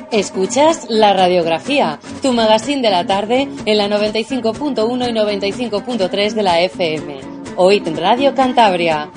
Escuchas La Radiografía, tu magazín de la tarde en la 95.1 y 95.3 de la FM. Hoy en Radio Cantabria.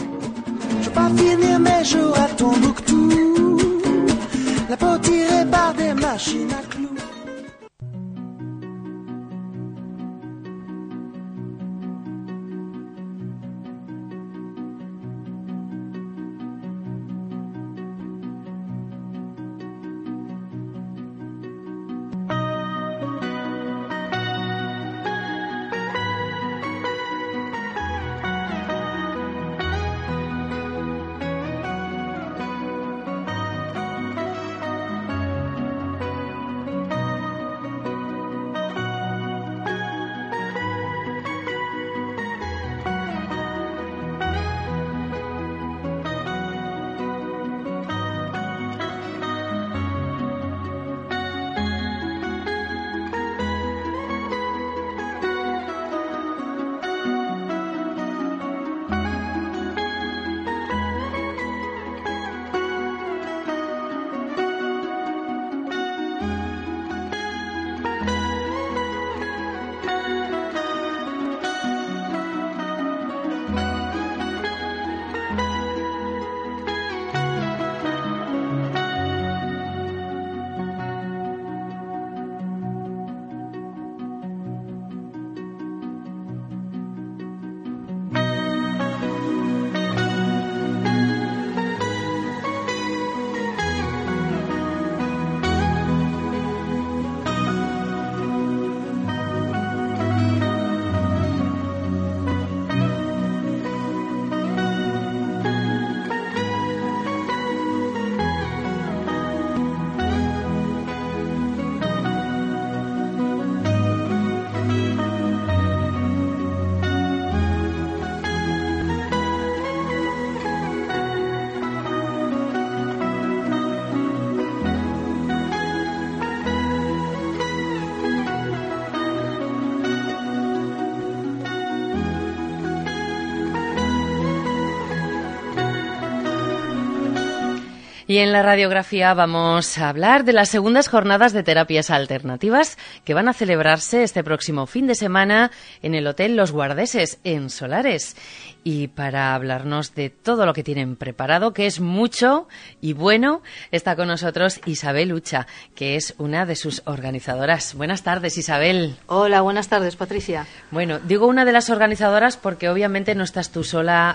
Y en la radiografía vamos a hablar de las segundas jornadas de terapias alternativas que van a celebrarse este próximo fin de semana en el Hotel Los Guardeses, en Solares. Y para hablarnos de todo lo que tienen preparado, que es mucho y bueno, está con nosotros Isabel Ucha, que es una de sus organizadoras. Buenas tardes, Isabel. Hola, buenas tardes, Patricia. Bueno, digo una de las organizadoras porque obviamente no estás tú sola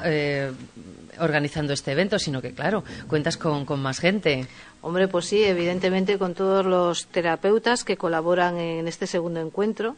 organizando este evento, sino que, claro, cuentas con más gente. Hombre, pues sí, evidentemente con todos los terapeutas que colaboran en este segundo encuentro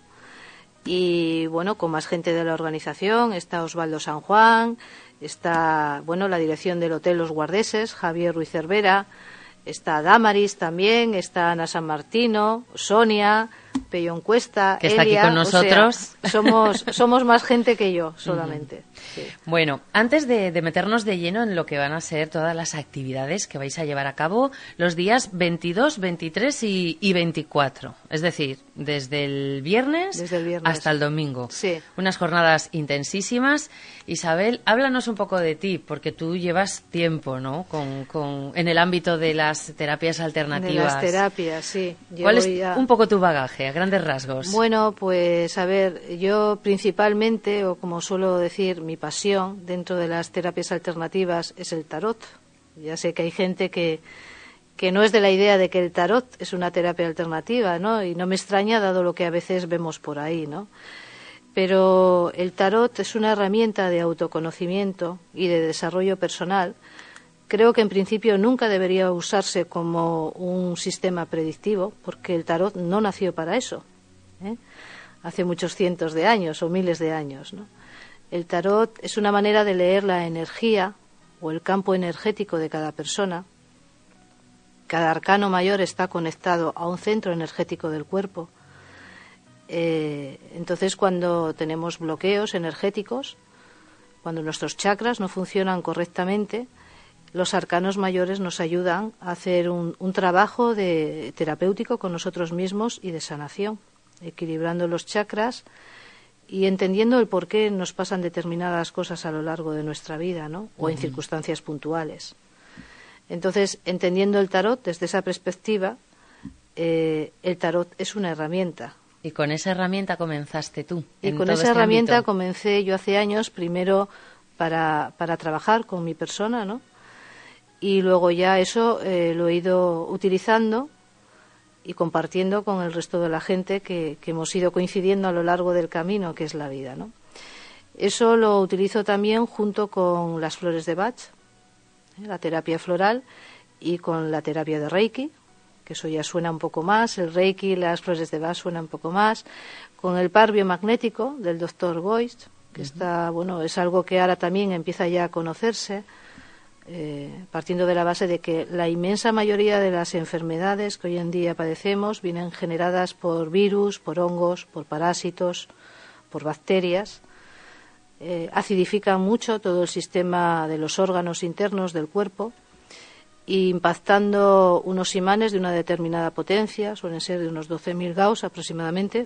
y, bueno, con más gente de la organización. Está Osvaldo San Juan, está, bueno, la dirección del Hotel Los Guardeses, Javier Ruiz Cervera, está Damaris también, está Ana San Martino, Sonia, Pellón Cuesta, que está Elia, aquí con nosotros. O sea, somos más gente que yo, solamente. Sí. Bueno, antes de meternos de lleno en lo que van a ser todas las actividades que vais a llevar a cabo los días 22, 23 y 24, es decir, desde el viernes hasta el domingo. Sí. Unas jornadas intensísimas. Isabel, háblanos un poco de ti, porque tú llevas tiempo, ¿no?, en el ámbito de las terapias alternativas. De las terapias, sí. ¿Cuál es un poco tu bagaje, a grandes rasgos? Bueno, pues a ver, yo principalmente, o como suelo decir, mi pasión dentro de las terapias alternativas es el tarot. Ya sé que hay gente que no es de la idea de que el tarot es una terapia alternativa, ¿no? Y no me extraña, dado lo que a veces vemos por ahí, ¿no? Pero el tarot es una herramienta de autoconocimiento y de desarrollo personal. Creo que en principio nunca debería usarse como un sistema predictivo, porque el tarot no nació para eso, ¿eh? Hace muchos cientos de años o miles de años, ¿no? El tarot es una manera de leer la energía o el campo energético de cada persona. Cada arcano mayor está conectado a un centro energético del cuerpo. Entonces, cuando tenemos bloqueos energéticos, cuando nuestros chakras no funcionan correctamente, los arcanos mayores nos ayudan a hacer un trabajo terapéutico con nosotros mismos y de sanación, equilibrando los chakras y entendiendo el por qué nos pasan determinadas cosas a lo largo de nuestra vida, ¿no? O en circunstancias puntuales. Entonces, entendiendo el tarot desde esa perspectiva, el tarot es una herramienta. Y con esa herramienta comenzaste tú. Y con esa herramienta comencé yo hace años, primero para trabajar con mi persona, ¿no? Y luego ya eso lo he ido utilizando y compartiendo con el resto de la gente que hemos ido coincidiendo a lo largo del camino, que es la vida, ¿no? Eso lo utilizo también junto con las flores de Bach, la terapia floral, y con la terapia de Reiki, que eso ya suena un poco más, el Reiki y las flores de Bach suenan un poco más, con el par biomagnético del Dr. Goist, que está, bueno, es algo que ahora también empieza ya a conocerse, partiendo de la base de que la inmensa mayoría de las enfermedades que hoy en día padecemos vienen generadas por virus, por hongos, por parásitos, por bacterias. Acidifican mucho todo el sistema de los órganos internos del cuerpo, impactando unos imanes de una determinada potencia, suelen ser de unos 12.000 Gauss aproximadamente,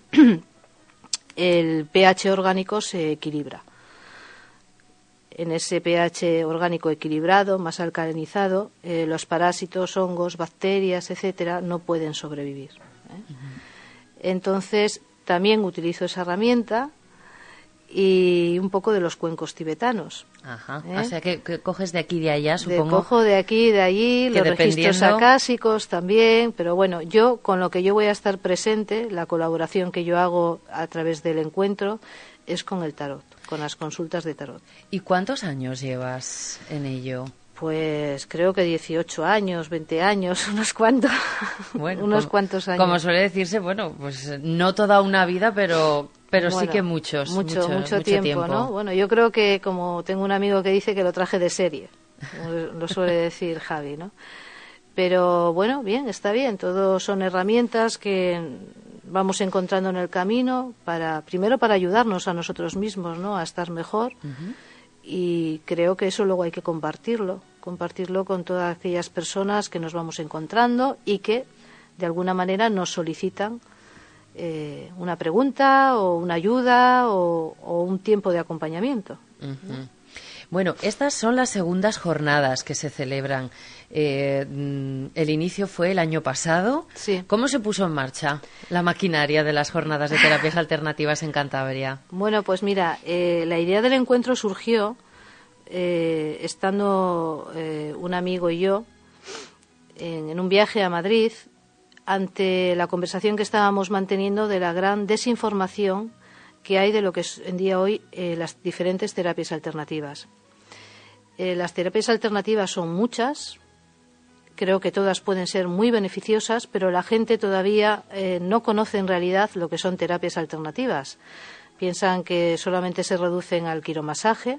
el pH orgánico se equilibra. En ese pH orgánico equilibrado, más alcalinizado, los parásitos, hongos, bacterias, etcétera, no pueden sobrevivir. Entonces, también utilizo esa herramienta y un poco de los cuencos tibetanos. Ajá. O sea, que coges de aquí y de allá, supongo. Cojo de aquí y de allí, los registros acásicos también, pero bueno, yo con lo que yo voy a estar presente, la colaboración que yo hago a través del encuentro, es con el tarot, con las consultas de tarot. ¿Y cuántos años llevas en ello? Pues creo que 18 años, 20 años, unos cuantos, bueno, cuantos años. Como suele decirse, bueno, pues no toda una vida, pero bueno, sí que mucho tiempo, ¿no? Bueno, yo creo que, como tengo un amigo que dice que lo traje de serie, lo suele decir Javi, ¿no? Pero bueno, bien, está bien, todo son herramientas que vamos encontrando en el camino primero para ayudarnos a nosotros mismos, ¿no? A estar mejor. Y creo que eso luego hay que compartirlo con todas aquellas personas que nos vamos encontrando y que de alguna manera nos solicitan una pregunta o una ayuda o un tiempo de acompañamiento. Bueno, estas son las segundas jornadas que se celebran. El inicio fue el año pasado. Sí. ¿Cómo se puso en marcha la maquinaria de las jornadas de terapias alternativas en Cantabria? Bueno, pues mira, la idea del encuentro surgió estando un amigo y yo en un viaje a Madrid ante la conversación que estábamos manteniendo de la gran desinformación que hay de lo que es en día hoy las diferentes terapias alternativas. Las terapias alternativas son muchas, creo que todas pueden ser muy beneficiosas, pero la gente todavía no conoce en realidad lo que son terapias alternativas. Piensan que solamente se reducen al quiromasaje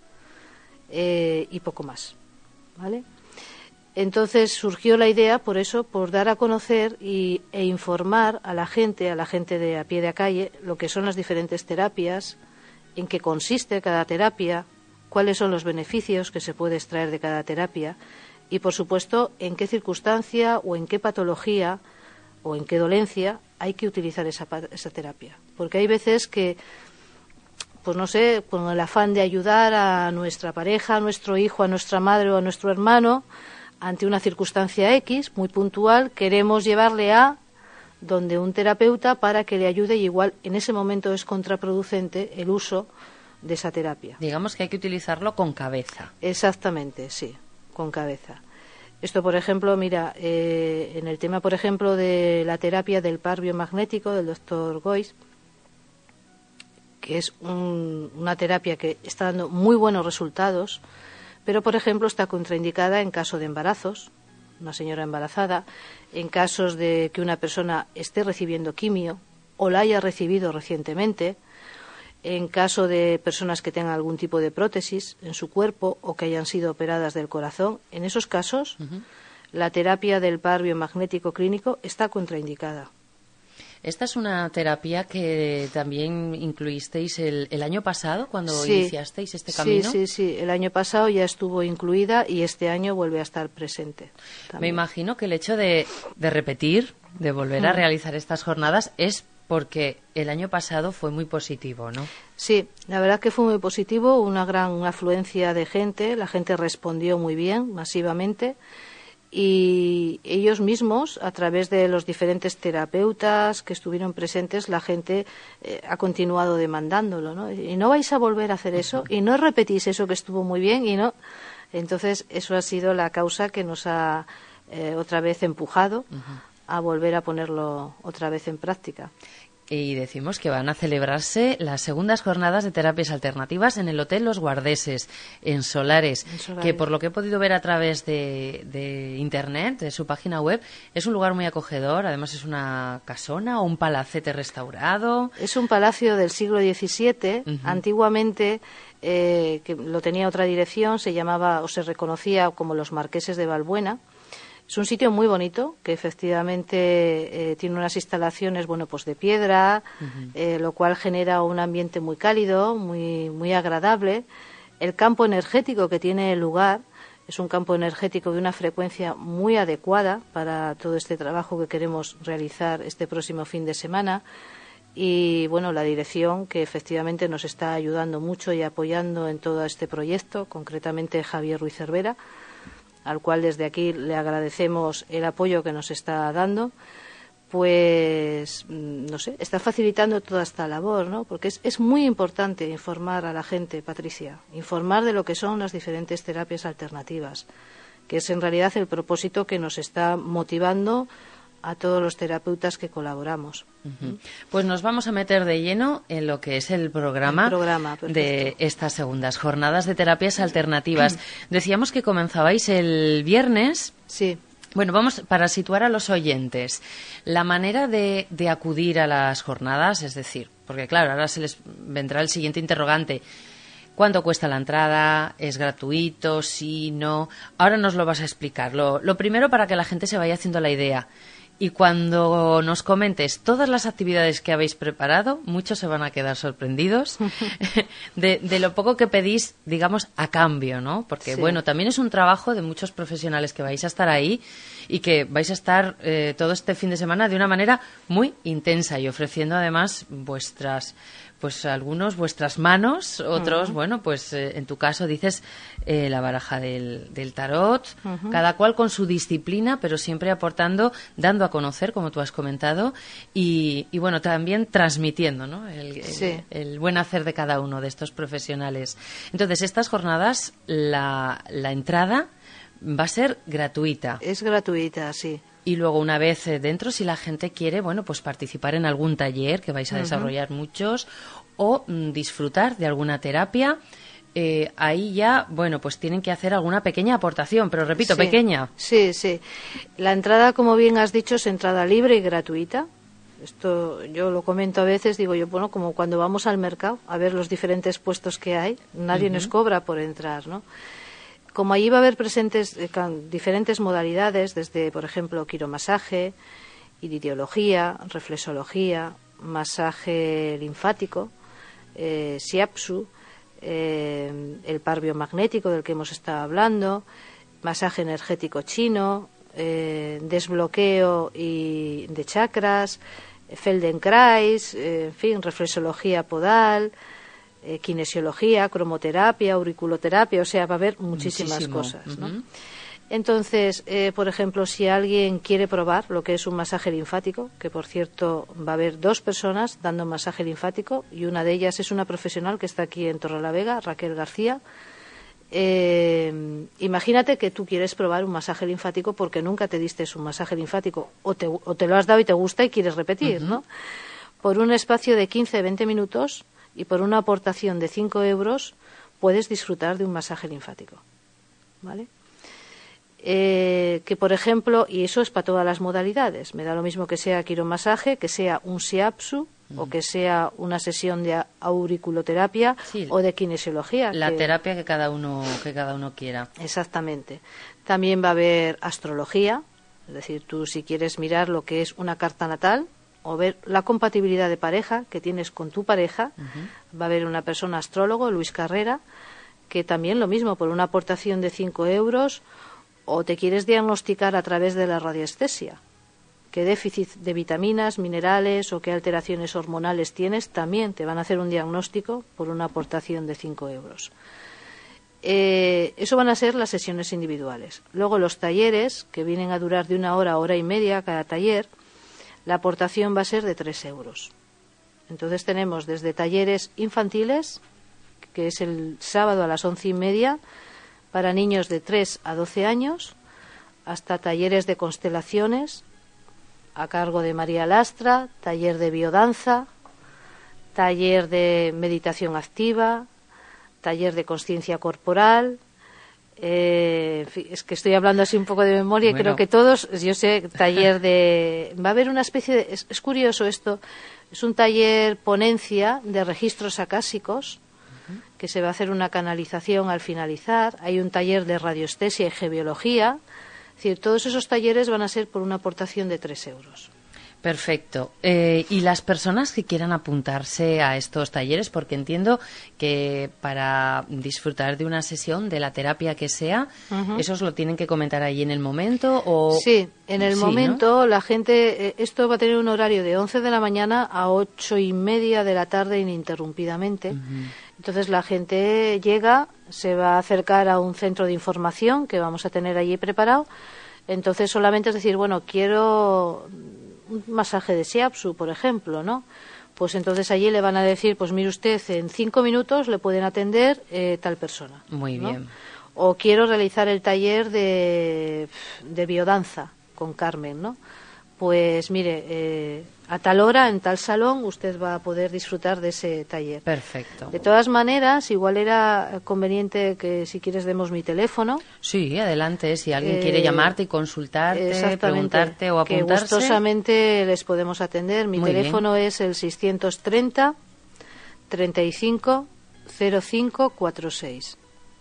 y poco más, ¿vale? Entonces surgió la idea, por eso, por dar a conocer e informar a la gente de a pie de calle, lo que son las diferentes terapias, en qué consiste cada terapia, cuáles son los beneficios que se puede extraer de cada terapia y, por supuesto, en qué circunstancia o en qué patología o en qué dolencia hay que utilizar esa terapia. Porque hay veces que, pues no sé, con el afán de ayudar a nuestra pareja, a nuestro hijo, a nuestra madre o a nuestro hermano, ante una circunstancia X muy puntual, queremos llevarle a donde un terapeuta para que le ayude y igual en ese momento es contraproducente el uso de esa terapia. Digamos que hay que utilizarlo con cabeza. Exactamente, sí, con cabeza. Esto, por ejemplo, mira, en el tema, por ejemplo, de la terapia del par biomagnético del Dr. Goist, que es una terapia que está dando muy buenos resultados, pero, por ejemplo, está contraindicada en caso de embarazos, una señora embarazada, en casos de que una persona esté recibiendo quimio o la haya recibido recientemente, en caso de personas que tengan algún tipo de prótesis en su cuerpo o que hayan sido operadas del corazón. En esos casos, la terapia del par biomagnético clínico está contraindicada. Esta es una terapia que también incluisteis el año pasado, cuando iniciasteis este camino. Sí. El año pasado ya estuvo incluida y este año vuelve a estar presente también. Me imagino que el hecho de repetir, de volver a realizar estas jornadas, es porque el año pasado fue muy positivo, ¿no? Sí, la verdad que fue muy positivo, una gran afluencia de gente, la gente respondió muy bien, masivamente. y ellos mismos, a través de los diferentes terapeutas que estuvieron presentes, la gente ha continuado demandándolo, ¿no? Y no vais a volver a hacer eso, y no repetís eso que estuvo muy bien, y no. Entonces, eso ha sido la causa que nos ha otra vez empujado a volver a ponerlo otra vez en práctica. Y decimos que van a celebrarse las segundas jornadas de terapias alternativas en el Hotel Los Guardeses, en Solares, que por lo que he podido ver a través de Internet, de su página web, es un lugar muy acogedor. Además, es una casona o un palacete restaurado. Es un palacio del siglo XVII. Antiguamente, que lo tenía otra dirección, se llamaba o se reconocía como los Marqueses de Valbuena. Es un sitio muy bonito, que efectivamente tiene unas instalaciones, bueno, pues de piedra, lo cual genera un ambiente muy cálido, muy agradable. El campo energético que tiene el lugar es un campo energético de una frecuencia muy adecuada para todo este trabajo que queremos realizar este próximo fin de semana. Y, bueno, la dirección, que efectivamente nos está ayudando mucho y apoyando en todo este proyecto, concretamente Javier Ruiz Cervera, al cual desde aquí le agradecemos el apoyo que nos está dando, pues, no sé, está facilitando toda esta labor, ¿no? Porque es muy importante informar a la gente, Patricia, informar de lo que son las diferentes terapias alternativas, que es en realidad el propósito que nos está motivando a todos los terapeutas que colaboramos. Pues nos vamos a meter de lleno en lo que es el programa de estas segundas jornadas de terapias alternativas. Decíamos que comenzabais el viernes. Sí. Bueno, vamos, para situar a los oyentes, la manera de acudir a las jornadas, es decir, porque claro, ahora se les vendrá el siguiente interrogante. ¿Cuánto cuesta la entrada? ¿Es gratuito? ¿Sí? ¿No? Ahora nos lo vas a explicar. Lo primero, para que la gente se vaya haciendo la idea. Y cuando nos comentes todas las actividades que habéis preparado, muchos se van a quedar sorprendidos de lo poco que pedís, digamos, a cambio, ¿no? Porque, bueno, también es un trabajo de muchos profesionales que vais a estar ahí y que vais a estar todo este fin de semana de una manera muy intensa y ofreciendo además algunos vuestras manos, otros, bueno, pues en tu caso dices la baraja del tarot, cada cual con su disciplina, pero siempre aportando, dando a conocer, como tú has comentado, y bueno, también transmitiendo, ¿no? El buen hacer de cada uno de estos profesionales. Entonces, estas jornadas, la entrada va a ser gratuita. Es gratuita, sí. Y luego, una vez dentro, si la gente quiere, bueno, pues participar en algún taller, que vais a desarrollar muchos, o disfrutar de alguna terapia, ahí ya, bueno, pues tienen que hacer alguna pequeña aportación, pero repito, pequeña. Sí, sí. La entrada, como bien has dicho, es entrada libre y gratuita. Esto yo lo comento a veces, digo yo, bueno, como cuando vamos al mercado a ver los diferentes puestos que hay, nadie nos cobra por entrar, ¿no? Como allí va a haber presentes diferentes modalidades, desde, por ejemplo, quiromasaje, iridología, reflexología, masaje linfático, shiatsu, el par biomagnético del que hemos estado hablando, masaje energético chino, desbloqueo de chakras, Feldenkrais, en fin, reflexología podal, kinesiología, cromoterapia, auriculoterapia, o sea, va a haber muchísimas cosas, ¿no? Entonces, por ejemplo, si alguien quiere probar lo que es un masaje linfático, que por cierto va a haber 2 personas dando masaje linfático, y una de ellas es una profesional que está aquí en Torrelavega, Raquel García. Imagínate que tú quieres probar un masaje linfático porque nunca te diste un masaje linfático, o te lo has dado y te gusta y quieres repetir, ¿no? Por un espacio de 15-20 minutos y por una aportación de 5 euros puedes disfrutar de un masaje linfático, ¿vale? Que por ejemplo, y eso es para todas las modalidades, me da lo mismo que sea quiromasaje, que sea un shiatsu o que sea una sesión de auriculoterapia o de kinesiología. La terapia que cada uno quiera. Exactamente. También va a haber astrología, es decir, tú si quieres mirar lo que es una carta natal o ver la compatibilidad de pareja que tienes con tu pareja, va a haber una persona astrólogo, Luis Carrera, que también lo mismo, por una aportación de 5 euros, o te quieres diagnosticar a través de la radiestesia, qué déficit de vitaminas, minerales o qué alteraciones hormonales tienes, también te van a hacer un diagnóstico por una aportación de 5 euros. Eso van a ser las sesiones individuales. Luego los talleres, que vienen a durar de 1 hora a 1 hora y media cada taller, la aportación va a ser de 3 euros. Entonces tenemos desde talleres infantiles, que es el sábado a las 11:30, para niños de 3 a 12 años, hasta talleres de constelaciones, a cargo de María Lastra, taller de biodanza, taller de meditación activa, taller de conciencia corporal. Es que estoy hablando así un poco de memoria y creo que todos, yo sé, taller de... Va a haber una especie de... Es curioso esto, es un taller ponencia de registros acásicos, que se va a hacer una canalización al finalizar. Hay un taller de radioestesia y gebiología. Es decir, todos esos talleres van a ser por una aportación de 3 euros. Perfecto. Y las personas que quieran apuntarse a estos talleres, porque entiendo que para disfrutar de una sesión, de la terapia que sea, ¿esos lo tienen que comentar ahí en el momento? O... Sí, en el momento, ¿no? La gente, esto va a tener un horario de 11 de la mañana a 8:30 de la tarde ininterrumpidamente. Entonces la gente llega, se va a acercar a un centro de información que vamos a tener allí preparado. Entonces solamente es decir, bueno, quiero un masaje de shiatsu, por ejemplo, ¿no? Pues entonces allí le van a decir, pues mire usted, en 5 minutos le pueden atender tal persona. Muy ¿no? bien. O quiero realizar el taller de biodanza con Carmen, ¿no? Pues mire, a tal hora, en tal salón, usted va a poder disfrutar de ese taller. Perfecto. De todas maneras, igual era conveniente que si quieres demos mi teléfono. Sí, adelante, si alguien quiere llamarte y consultarte, preguntarte o apuntarse. Que gustosamente les podemos atender. Mi teléfono es el 630 35 05 46.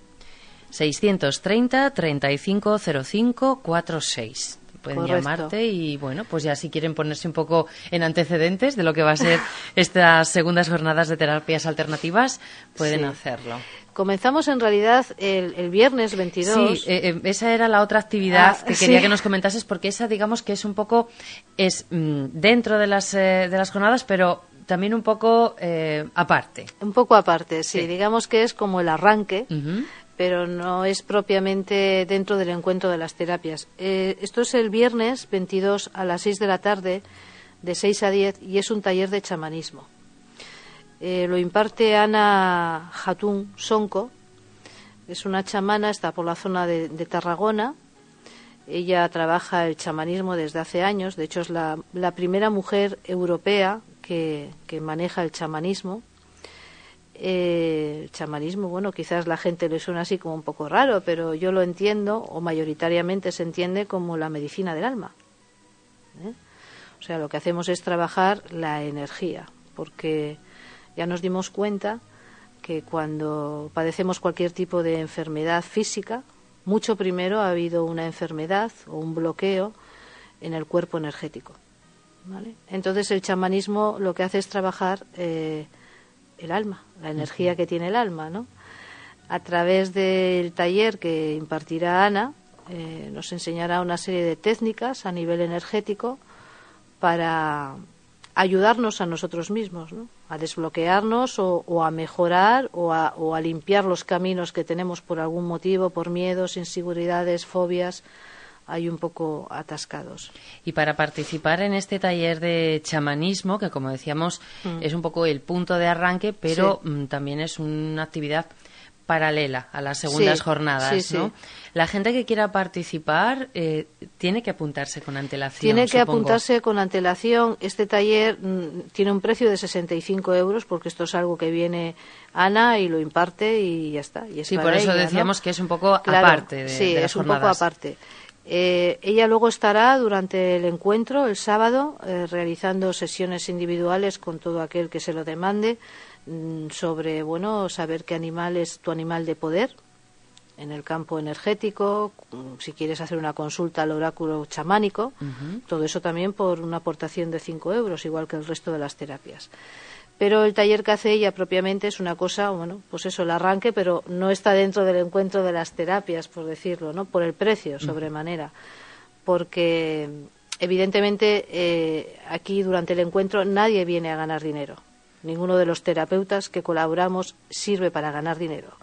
630 35 05 46. Pueden Correcto. llamarte y, bueno, pues ya si quieren ponerse un poco en antecedentes de lo que va a ser estas segundas jornadas de terapias alternativas, pueden hacerlo. Comenzamos en realidad el viernes 22. Sí, esa era la otra actividad que quería que nos comentases, porque esa, digamos, que es un poco, dentro de las jornadas, pero también un poco aparte. Un poco aparte, sí. Digamos que es como el arranque. Pero no es propiamente dentro del encuentro de las terapias. Esto es el viernes 22 a las 6 de la tarde, de 6 a 10, y es un taller de chamanismo. Lo imparte Ana Jatún Sonco, es una chamana, está por la zona de Tarragona. Ella trabaja el chamanismo desde hace años, de hecho es la primera mujer europea que maneja el chamanismo. El chamanismo, bueno, quizás la gente le suena así como un poco raro, pero yo lo entiendo, o mayoritariamente se entiende como la medicina del alma. O sea, lo que hacemos es trabajar la energía, porque ya nos dimos cuenta que cuando padecemos cualquier tipo de enfermedad física, mucho primero ha habido una enfermedad o un bloqueo en el cuerpo energético, ¿vale? Entonces el chamanismo lo que hace es trabajar el alma, la energía que tiene el alma, ¿no? A través del taller que impartirá Ana, nos enseñará una serie de técnicas a nivel energético para ayudarnos a nosotros mismos, ¿no? A desbloquearnos o a mejorar o a limpiar los caminos que tenemos por algún motivo, por miedos, inseguridades, fobias, hay un poco atascados. Y para participar en este taller de chamanismo, que como decíamos es un poco el punto de arranque, pero también es una actividad paralela a las segundas jornadas, ¿no? La gente que quiera participar tiene que apuntarse con antelación. Tiene que apuntarse con antelación. Este taller tiene un precio de 65 euros, porque esto es algo que viene Ana y lo imparte y ya está. Y es sí, para por eso ella, decíamos, ¿no?, que es un poco claro, aparte de las jornadas. Sí, es un poco aparte. Ella luego estará durante el encuentro, el sábado, realizando sesiones individuales con todo aquel que se lo demande, sobre, bueno, saber qué animal es tu animal de poder en el campo energético, si quieres hacer una consulta al oráculo chamánico, todo eso también por una aportación de 5 euros, igual que el resto de las terapias. Pero el taller que hace ella propiamente es una cosa, bueno, pues eso, el arranque, pero no está dentro del encuentro de las terapias, por decirlo, ¿no? Por el precio, sobremanera. Porque, evidentemente, aquí durante el encuentro nadie viene a ganar dinero. Ninguno de los terapeutas que colaboramos sirve para ganar dinero.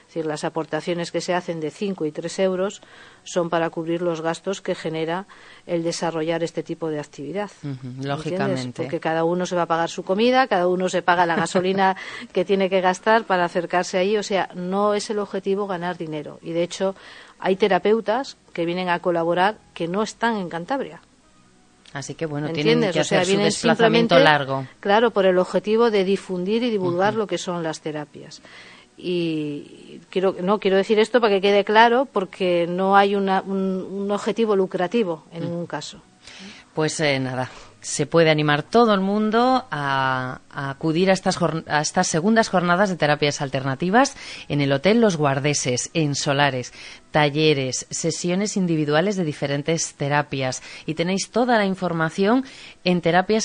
Es decir, las aportaciones que se hacen de 5 y 3 euros son para cubrir los gastos que genera el desarrollar este tipo de actividad. Lógicamente. Porque cada uno se va a pagar su comida, cada uno se paga la gasolina que tiene que gastar para acercarse ahí. O sea, no es el objetivo ganar dinero. Y de hecho, hay terapeutas que vienen a colaborar que no están en Cantabria. Así que, bueno, tienen que hacer su vienen desplazamiento largo. Claro, por el objetivo de difundir y divulgar lo que son las terapias. Y quiero decir esto para que quede claro, porque no hay un objetivo lucrativo en ningún caso. Pues nada, se puede animar todo el mundo a acudir a estas segundas jornadas de terapias alternativas en el Hotel Los Guardeses, en Solares. Talleres, sesiones individuales de diferentes terapias. Y tenéis toda la información en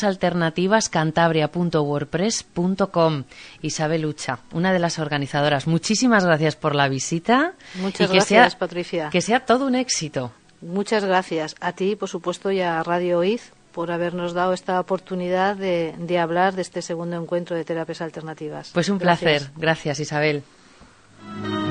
terapiasalternativascantabria.wordpress.com. Isabel Ucha, una de las organizadoras. Muchísimas gracias por la visita. Muchas gracias, Patricia. Que sea todo un éxito. Muchas gracias a ti, por supuesto, y a Radio OIZ por habernos dado esta oportunidad de hablar de este segundo encuentro de terapias alternativas. Pues un placer. Gracias, Isabel.